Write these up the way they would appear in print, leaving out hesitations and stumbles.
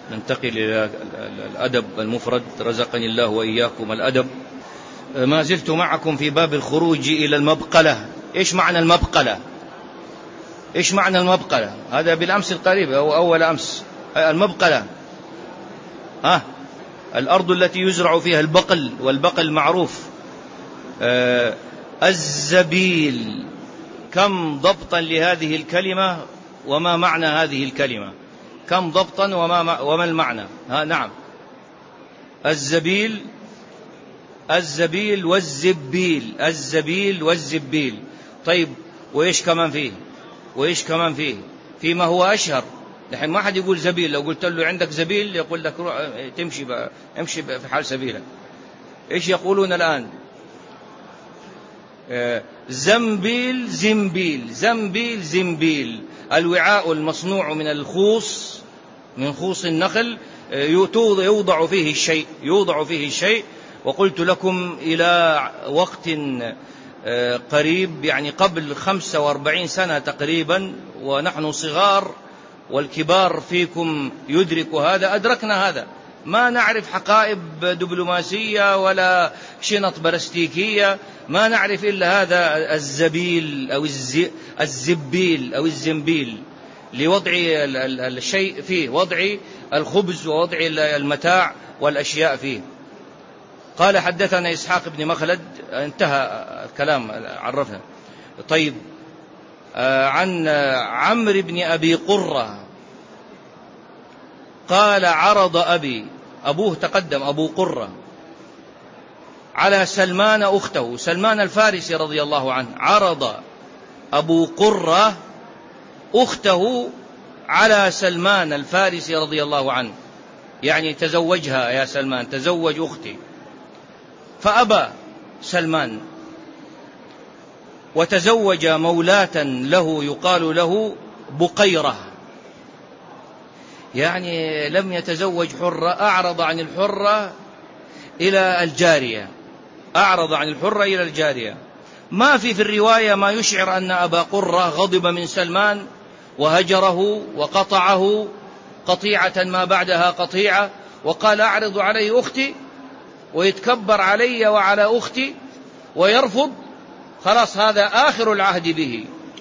ننتقل إلى الأدب المفرد، رزقني الله وإياكم الأدب. ما زلت معكم في باب الخروج إلى المبقلة. إيش معنى المبقلة؟ إيش معنى المبقلة؟ هذا بالأمس القريب أو أول أمس. المبقلة الأرض التي يزرع فيها البقل، والبقل معروف. الزبيل، كم ضبطا لهذه الكلمة وما معنى هذه الكلمة؟ كم ضبطا وما المعنى؟ نعم. الزبيل والزبيل. الزبيل والزبيل. طيب وإيش كمان فيه؟ فيما هو أشهر. نحن ما حد يقول زبيل. لو قلت له عندك زبيل يقول لك امشي في حال سبيلك. إيش يقولون الآن؟ زنبيل زنبيل. الوعاء المصنوع من الخوص، من خوص النخل، يوضع فيه الشيء. وقلت لكم إلى وقت قريب، يعني قبل 45 سنة تقريبا، ونحن صغار والكبار فيكم يدرك هذا، أدركنا هذا. ما نعرف حقائب دبلوماسية ولا شنط بلاستيكية، ما نعرف إلا هذا الزبيل أو الزبيل أو الزنبيل، لوضع الشيء فيه، وضع الخبز ووضع المتاع والأشياء فيه. قال حدثنا إسحاق بن مخلد، انتهى الكلام، عرفنا. طيب، عن عمرو بن أبي قرة قال عرض أبوه تقدم، أبو قرة، على سلمان أخته، سلمان الفارسي رضي الله عنه. عرض أبو قرة أخته على سلمان الفارسي رضي الله عنه، يعني تزوجها يا سلمان، تزوج أختي. فأبى سلمان، وتزوج مولاة له يقال له بقيرة، يعني لم يتزوج حرة، أعرض عن الحرة إلى الجارية. ما في الرواية ما يشعر أن أبا قرة غضب من سلمان وهجره وقطعه قطيعة ما بعدها قطيعة، وقال أعرض علي أختي، ويتكبر علي وعلى أختي ويرفض. خلاص، هذا آخر العهد به.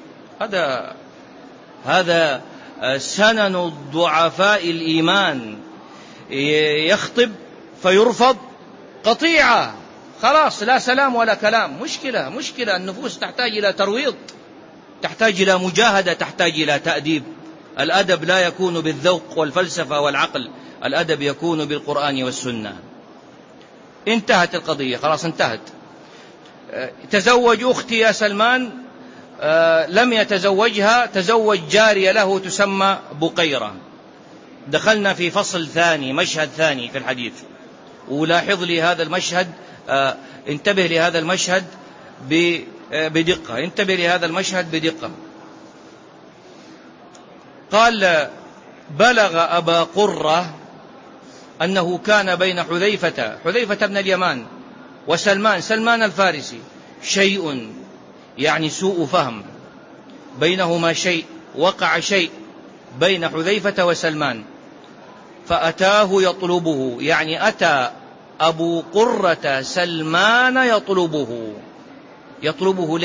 هذا سنن الضعفاء الإيمان، يخطب فيرفض، قطيعة، خلاص، لا سلام ولا كلام. مشكلة. النفوس تحتاج إلى ترويض، تحتاج إلى مجاهدة، تحتاج إلى تأديب. الأدب لا يكون بالذوق والفلسفة والعقل، الأدب يكون بالقرآن والسنة. انتهت القضية، خلاص انتهت. تزوج أختي يا سلمان، لم يتزوجها، تزوج جارية له تسمى بقيرة. دخلنا في فصل ثاني، مشهد ثاني في الحديث، ولاحظ لي هذا المشهد، انتبه لهذا المشهد بدقة. قال بلغ أبا قرة أنه كان بين حذيفة بن اليمان وسلمان الفارسي شيء، يعني سوء فهم بينهما، شيء وقع، شيء بين حذيفة وسلمان. فأتاه يطلبه، يعني أتى أبو قرة سلمان يطلبه.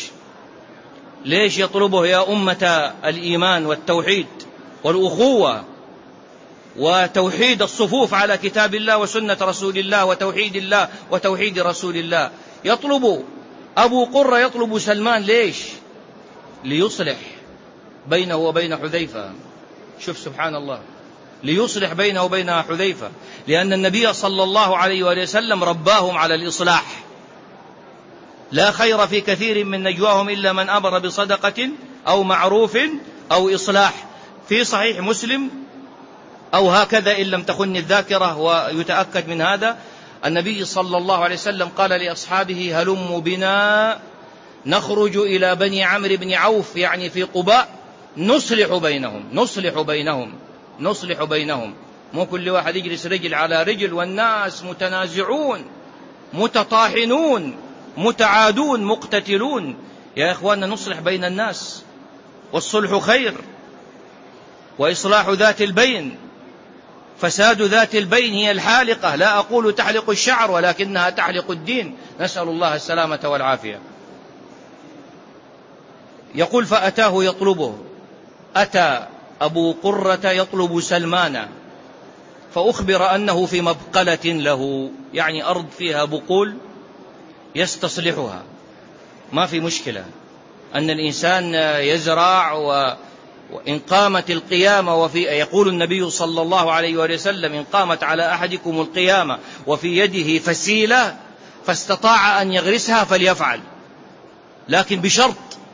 ليش يطلبه يا أمة الإيمان والتوحيد والأخوة وتوحيد الصفوف على كتاب الله وسنة رسول الله وتوحيد الله وتوحيد رسول الله؟ يطلب أبو قرة، يطلب سلمان، ليش؟ ليصلح بينه وبين حذيفة. شوف سبحان الله، ليصلح بينه وبين حذيفة، لأن النبي صلى الله عليه وسلم رباهم على الإصلاح. لا خير في كثير من نجواهم إلا من أمر بصدقة أو معروف أو إصلاح. في صحيح مسلم أو هكذا إن لم تخن الذاكرة ويتأكد من هذا، النبي صلى الله عليه وسلم قال لأصحابه هلموا بنا نخرج إلى بني عمرو بن عوف، يعني في قباء، نصلح بينهم. مو كل واحد يجلس رجل على رجل، والناس متنازعون متطاحنون متعادون مقتتلون. يا إخواننا، نصلح بين الناس، والصلح خير، وإصلاح ذات البين فساد ذات البين هي الحالقة، لا أقول تحلق الشعر ولكنها تحلق الدين، نسأل الله السلامة والعافية. يقول فأتاه يطلبه، أتى أبو قرة يطلب سلمان، فأخبر أنه في مبقلة له، يعني أرض فيها بقول يستصلحها، ما في مشكلة أن الإنسان يزرع، وإن قامت القيامة يقول النبي صلى الله عليه وسلم إن قامت على أحدكم القيامة وفي يده فسيلة فاستطاع أن يغرسها فليفعل، لكن بشرط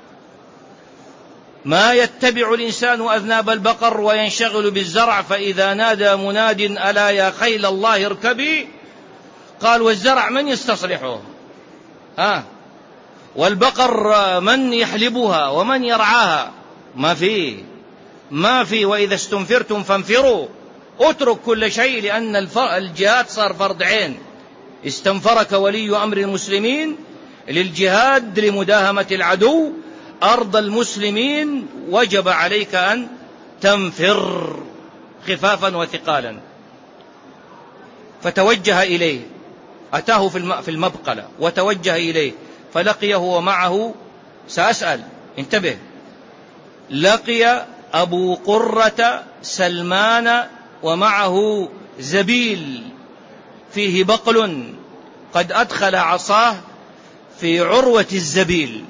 ما يتبع الإنسان أذناب البقر وينشغل بالزرع، فإذا نادى مناد ألا يا خيل الله اركبي، قال والزرع من يستصلحه؟ والبقر من يحلبها ومن يرعاها؟ ما في. وإذا استنفرتم فانفروا، اترك كل شيء، لأن الجهاد صار فرض عين. استنفرك ولي أمر المسلمين للجهاد لمداهمة العدو أرض المسلمين، وجب عليك أن تنفر خفافا وثقالا. فتوجه إليه، أتاه في المبقلة وتوجه إليه فلقيه ومعه، سأسأل انتبه، لقي أبو قرة سلمان ومعه زبيل فيه بقل قد أدخل عصاه في عروة الزبيل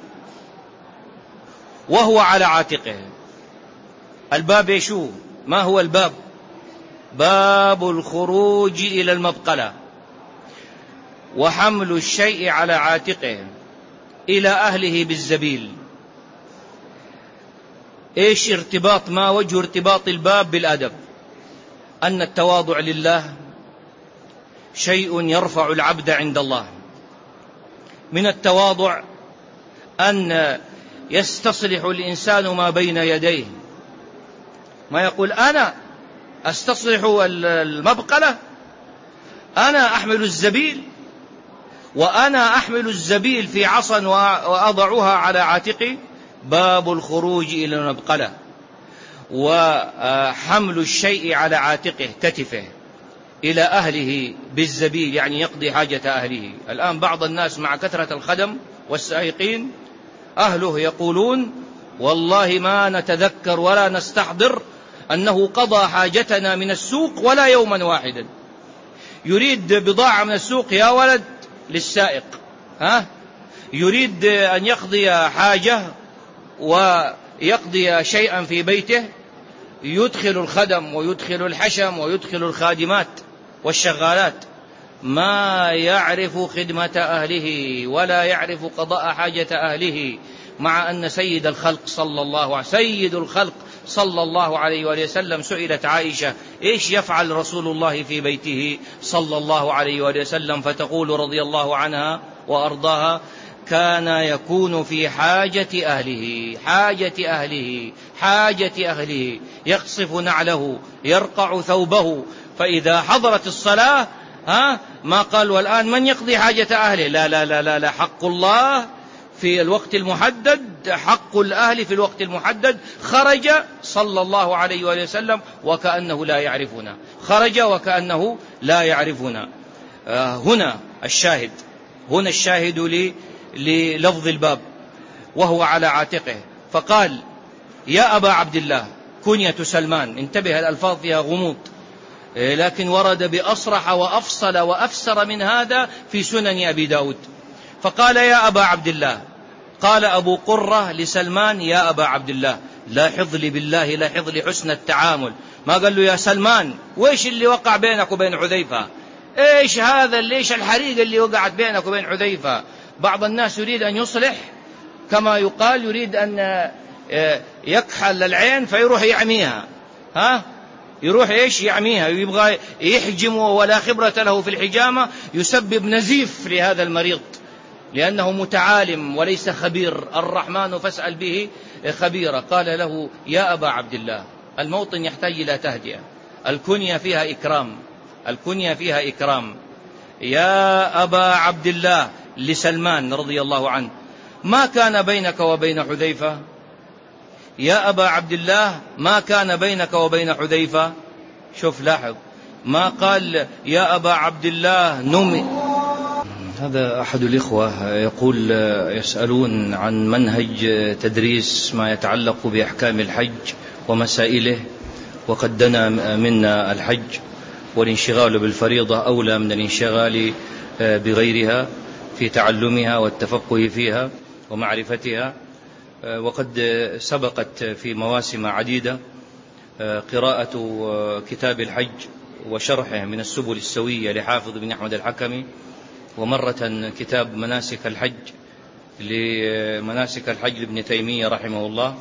وهو على عاتقه. الباب يشو، ما هو الباب؟ باب الخروج إلى المبقلة وحمل الشيء على عاتقه إلى أهله بالزبيل. إيش ارتباط، ما وجه ارتباط الباب بالأدب؟ أن التواضع لله شيء يرفع العبد عند الله. من التواضع أن يستصلح الإنسان ما بين يديه، ما يقول أنا أستصلح المبقلة، أنا أحمل الزبيل، وأنا أحمل الزبيل في عصا وأضعها على عاتقي. باب الخروج إلى المبقلة وحمل الشيء على عاتقه كتفه إلى أهله بالزبيل، يعني يقضي حاجة أهله. الآن بعض الناس مع كثرة الخدم والسائقين أهله يقولون والله ما نتذكر ولا نستحضر أنه قضى حاجتنا من السوق ولا يوما واحدا. يريد بضاعة من السوق يا ولد للسائق، يريد أن يقضي حاجة ويقضي شيئا في بيته، يدخل الخدم ويدخل الحشم ويدخل الخادمات والشغالات، ما يعرف خدمة أهله ولا يعرف قضاء حاجة أهله، مع أن سيد الخلق صلى الله عليه وسلم سئلت عائشة إيش يفعل رسول الله في بيته صلى الله عليه وسلم، فتقول رضي الله عنها وأرضاها كان يكون في حاجة أهله، يقصف نعله، يرقع ثوبه، فإذا حضرت الصلاة ما قال والآن من يقضي حاجة أهله، لا، حق الله في الوقت المحدد، حق الأهل في الوقت المحدد. خرج صلى الله عليه وسلم وكأنه لا يعرفنا. هنا الشاهد للفظ الباب وهو على عاتقه. فقال يا أبا عبد الله، كنية سلمان، انتبه الألفاظ فيها غموض، لكن ورد بأصرح وأفصل وأفسر من هذا في سنن أبي داود. فقال يا أبا عبد الله، قال أبو قرة لسلمان يا أبا عبد الله، لاحظ لي بالله، لاحظ لي حسن التعامل، ما قال له يا سلمان وإيش اللي وقع بينك وبين حذيفة، إيش هذا، ليش الحريقة اللي وقعت بينك وبين حذيفة. بعض الناس يريد أن يصلح، كما يقال يريد أن يكحل العين فيروح يعميها، يروح يعميها، ويبغى يحجمه ولا خبرة له في الحجامة، يسبب نزيف لهذا المريض لأنه متعالم وليس خبير. الرحمن فاسأل به خبيرا. قال له يا أبا عبد الله، الموطن يحتاج إلى تهدئة، الكنية فيها إكرام. يا أبا عبد الله لسلمان رضي الله عنه، ما كان بينك وبين حذيفة؟ يا أبا عبد الله ما كان بينك وبين حذيفة؟ شوف لاحظ، ما قال يا أبا عبد الله نمي. هذا أحد الإخوة يقول يسألون عن منهج تدريس ما يتعلق بأحكام الحج ومسائله، وقد دنا منا الحج، والانشغال بالفريضة أولى من الانشغال بغيرها في تعلمها والتفقه فيها ومعرفتها. وقد سبقت في مواسم عديدة قراءة كتاب الحج وشرحه من السبل السوية لحافظ بن أحمد الحكمي، ومرة كتاب مناسك الحج لمناسك الحج لابن تيمية رحمه الله،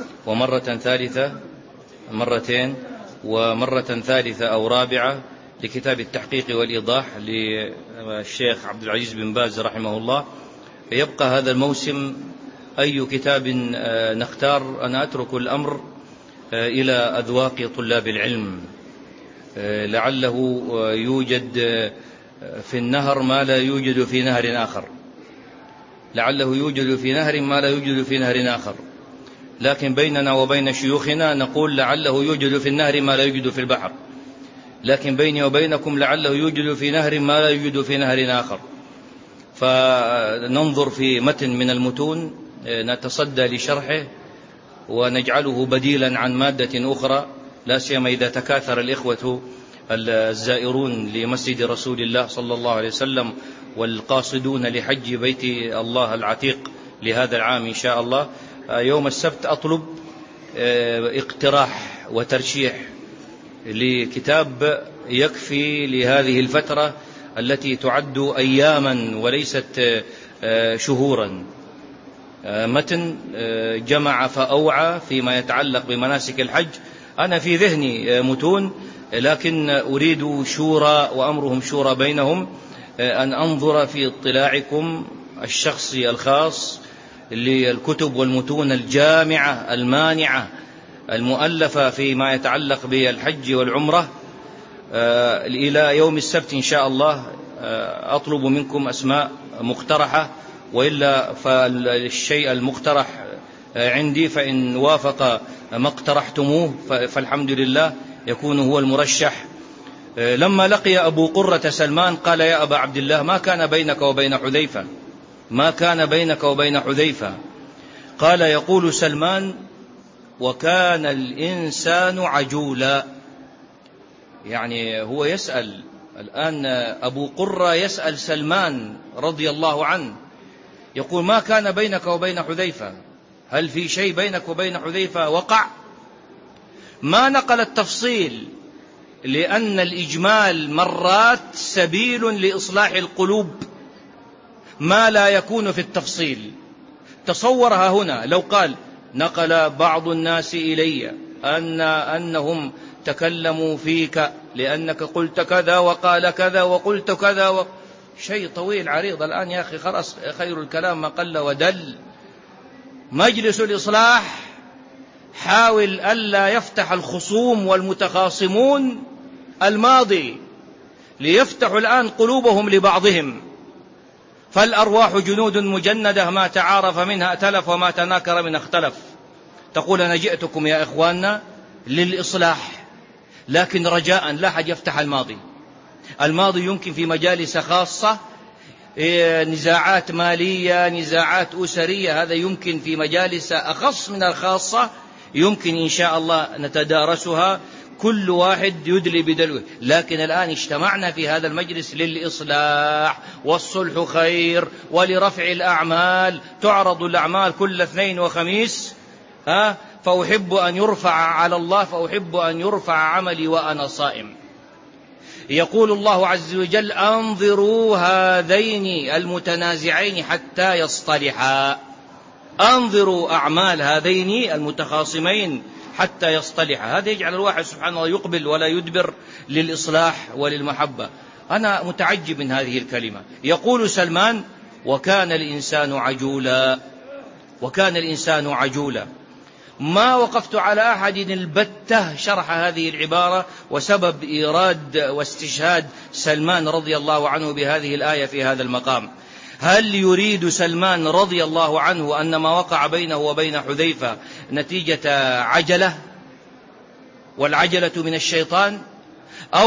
ومرة ثالثة أو رابعة لكتاب التحقيق والإيضاح للشيخ عبد العزيز بن باز رحمه الله. يبقى هذا الموسم أي كتاب نختار؟ أنا أترك الأمر إلى أذواق طلاب العلم، لعله يوجد في النهر ما لا يوجد في نهر آخر، لعله يوجد في نهر ما لا يوجد في نهر آخر، لكن بيننا وبين شيوخنا نقول لعله يوجد في النهر ما لا يوجد في البحر، لكن بيني وبينكم لعله يوجد في نهر ما لا يوجد في نهر آخر. فننظر في متن من المتون نتصدى لشرحه ونجعله بديلا عن مادة أخرى، لا سيما إذا تكاثر الإخوة الزائرون لمسجد رسول الله صلى الله عليه وسلم والقاصدون لحج بيت الله العتيق لهذا العام إن شاء الله. يوم السبت أطلب اقتراح وترشيح لكتاب يكفي لهذه الفترة التي تعد أياما وليست شهورا، متن جمع فأوعى فيما يتعلق بمناسك الحج. أنا في ذهني متون، لكن أريد شورى وأمرهم شورى بينهم، أن أنظر في اطلاعكم الشخصي الخاص للكتب والمتون الجامعة المانعة المؤلفة فيما يتعلق بالحج والعمرة إلى يوم السبت إن شاء الله. أطلب منكم أسماء مقترحة، وإلا فالشيء المقترح عندي، فإن وافق ما اقترحتموه فالحمد لله يكون هو المرشح. لما لقي أبو قرة سلمان قال يا أبا عبد الله ما كان بينك وبين حذيفة، ما كان بينك وبين حذيفة؟ قال يقول سلمان وكان الإنسان عجولا. يعني هو يسأل الآن، أبو قرة يسأل سلمان رضي الله عنه، يقول ما كان بينك وبين حذيفة؟ هل في شيء بينك وبين حذيفة وقع؟ ما نقل التفصيل، لأن الإجمال مرات سبيل لإصلاح القلوب ما لا يكون في التفصيل. تصورها هنا لو قال نقل بعض الناس إلي أنهم تكلموا فيك لأنك قلت كذا وقال كذا وقلت كذا شيء طويل عريض. الآن يا أخي خلاص، خير الكلام ما قل ودل. مجلس الإصلاح حاول ألا يفتح الخصوم والمتخاصمون الماضي، ليفتحوا الآن قلوبهم لبعضهم. فالأرواح جنود مجندة، ما تعارف منها ائتلف وما تناكر منها اختلف. تقول أنا جئتكم يا إخواننا للإصلاح، لكن رجاء لا أحد يفتح الماضي. الماضي يمكن في مجالس خاصة، نزاعات مالية، نزاعات أسرية، هذا يمكن في مجالس أخص من الخاصة، يمكن إن شاء الله نتدارسها كل واحد يدلي بدلوه. لكن الآن اجتمعنا في هذا المجلس للإصلاح، والصلح خير، ولرفع الأعمال. تعرض الأعمال كل اثنين وخميس، فأحب أن يرفع على الله، فأحب أن يرفع عملي وأنا صائم. يقول الله عز وجل أنظروا هذين المتنازعين حتى يصطلحا. أنظروا أعمال هذين المتخاصمين حتى يصطلحا. هذا يجعل الواحد سبحانه الله يقبل ولا يدبر للإصلاح وللمحبة. أنا متعجب من هذه الكلمة. يقول سلمان وكان الإنسان عجولا، وكان الإنسان عجولا. ما وقفت على أحد البتة شرح هذه العبارة وسبب إيراد واستشهاد سلمان رضي الله عنه بهذه الآية في هذا المقام. هل يريد سلمان رضي الله عنه أن ما وقع بينه وبين حذيفة نتيجة عجلة، والعجلة من الشيطان، أو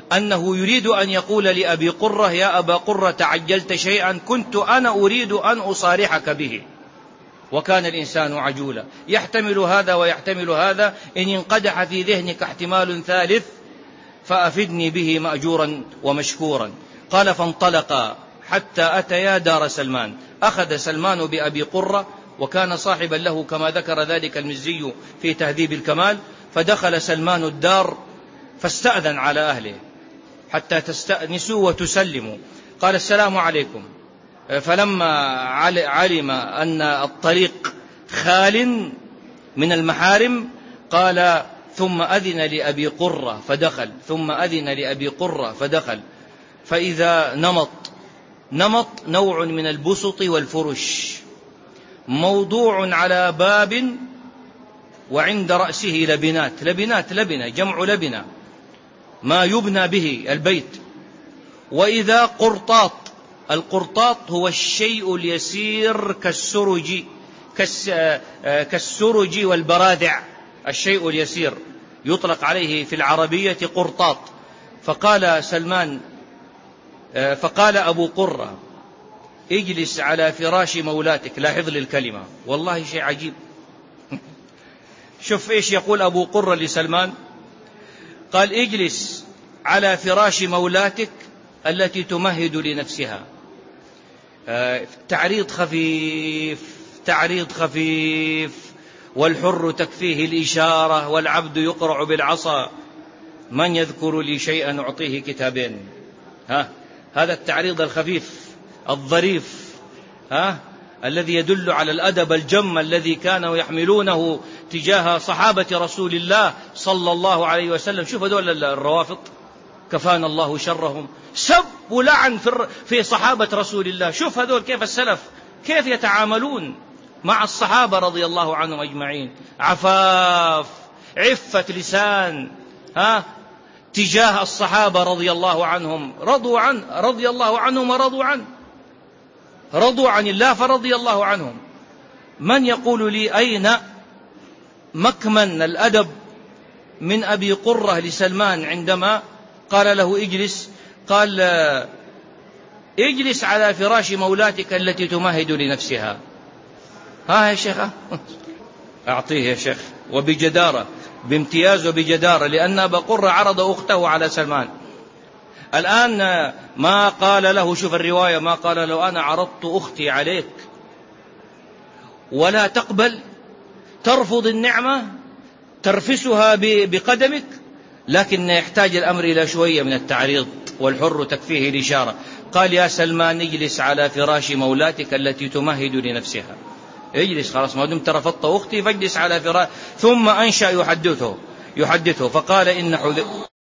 أنه يريد أن يقول لأبي قرة: يا أبا قرة تعجلت شيئا كنت أنا أريد أن أصارحك به. وكان الإنسان عجولا، يحتمل هذا ويحتمل هذا، إن انقدح في ذهنك احتمال ثالث فأفدني به مأجورا ومشكورا. قال: فانطلقا حتى أتيا دار سلمان. أخذ سلمان بأبي قرة، وكان صاحبا له كما ذكر ذلك المزي في تهذيب الكمال. فدخل سلمان الدار فاستأذن على أهله حتى تستأنسوا وتسلموا. قال: السلام عليكم. فلما علم أن الطريق خال من المحارم قال: ثم أذن لأبي قرة فدخل، ثم أذن لأبي قرة فدخل، فإذا نمط نوع من البسط والفرش موضوع على باب، وعند رأسه لبنة جمع لبنة ما يبنى به البيت. وإذا قرطاط، القرطاط هو الشيء اليسير كالسرج والبراذع، الشيء اليسير يطلق عليه في العربية قرطاط. فقال أبو قرة: اجلس على فراش مولاتك. لاحظ لي الكلمة، والله شيء عجيب. شوف إيش يقول أبو قرة لسلمان. قال: اجلس على فراش مولاتك التي تمهد لنفسها. تعريض خفيف، والحر تكفيه الإشارة، والعبد يقرع بالعصا. من يذكر لي شيئا أعطيه كتابين. هذا التعريض الخفيف الظريف، الذي يدل على الأدب الجم الذي كانوا يحملونه تجاه صحابة رسول الله صلى الله عليه وسلم. شوف هذول الروافض كفانا الله شرهم، سب ولعن في صحابة رسول الله. شوف هذول كيف السلف كيف يتعاملون مع الصحابة رضي الله عنهم أجمعين. عفاف، عفة لسان تجاه الصحابة رضي الله عنهم، رضي الله عنهم ورضوا عنه، رضوا عن الله فرضي الله عنهم. من يقول لي أين مكمن الأدب من أبي قرة لسلمان عندما قال له اجلس؟ قال: اجلس على فراش مولاتك التي تمهد لنفسها. يا شيخ، أعطيه يا شيخ، وبجدارة، بامتياز وبجدارة، لأن أبا قرة عرض أخته على سلمان. الآن ما قال له، شوف الرواية، ما قال له: أنا عرضت أختي عليك ولا تقبل، ترفض النعمة، ترفسها بقدمك. لكن يحتاج الأمر إلى شوية من التعريض، والحر تكفيه الإشارة. قال: يا سلمان اجلس على فراش مولاتك التي تمهد لنفسها. اجلس خلاص، ما دمت رفضت أختي فاجلس على فراش. ثم أنشأ يحدثه فقال: إن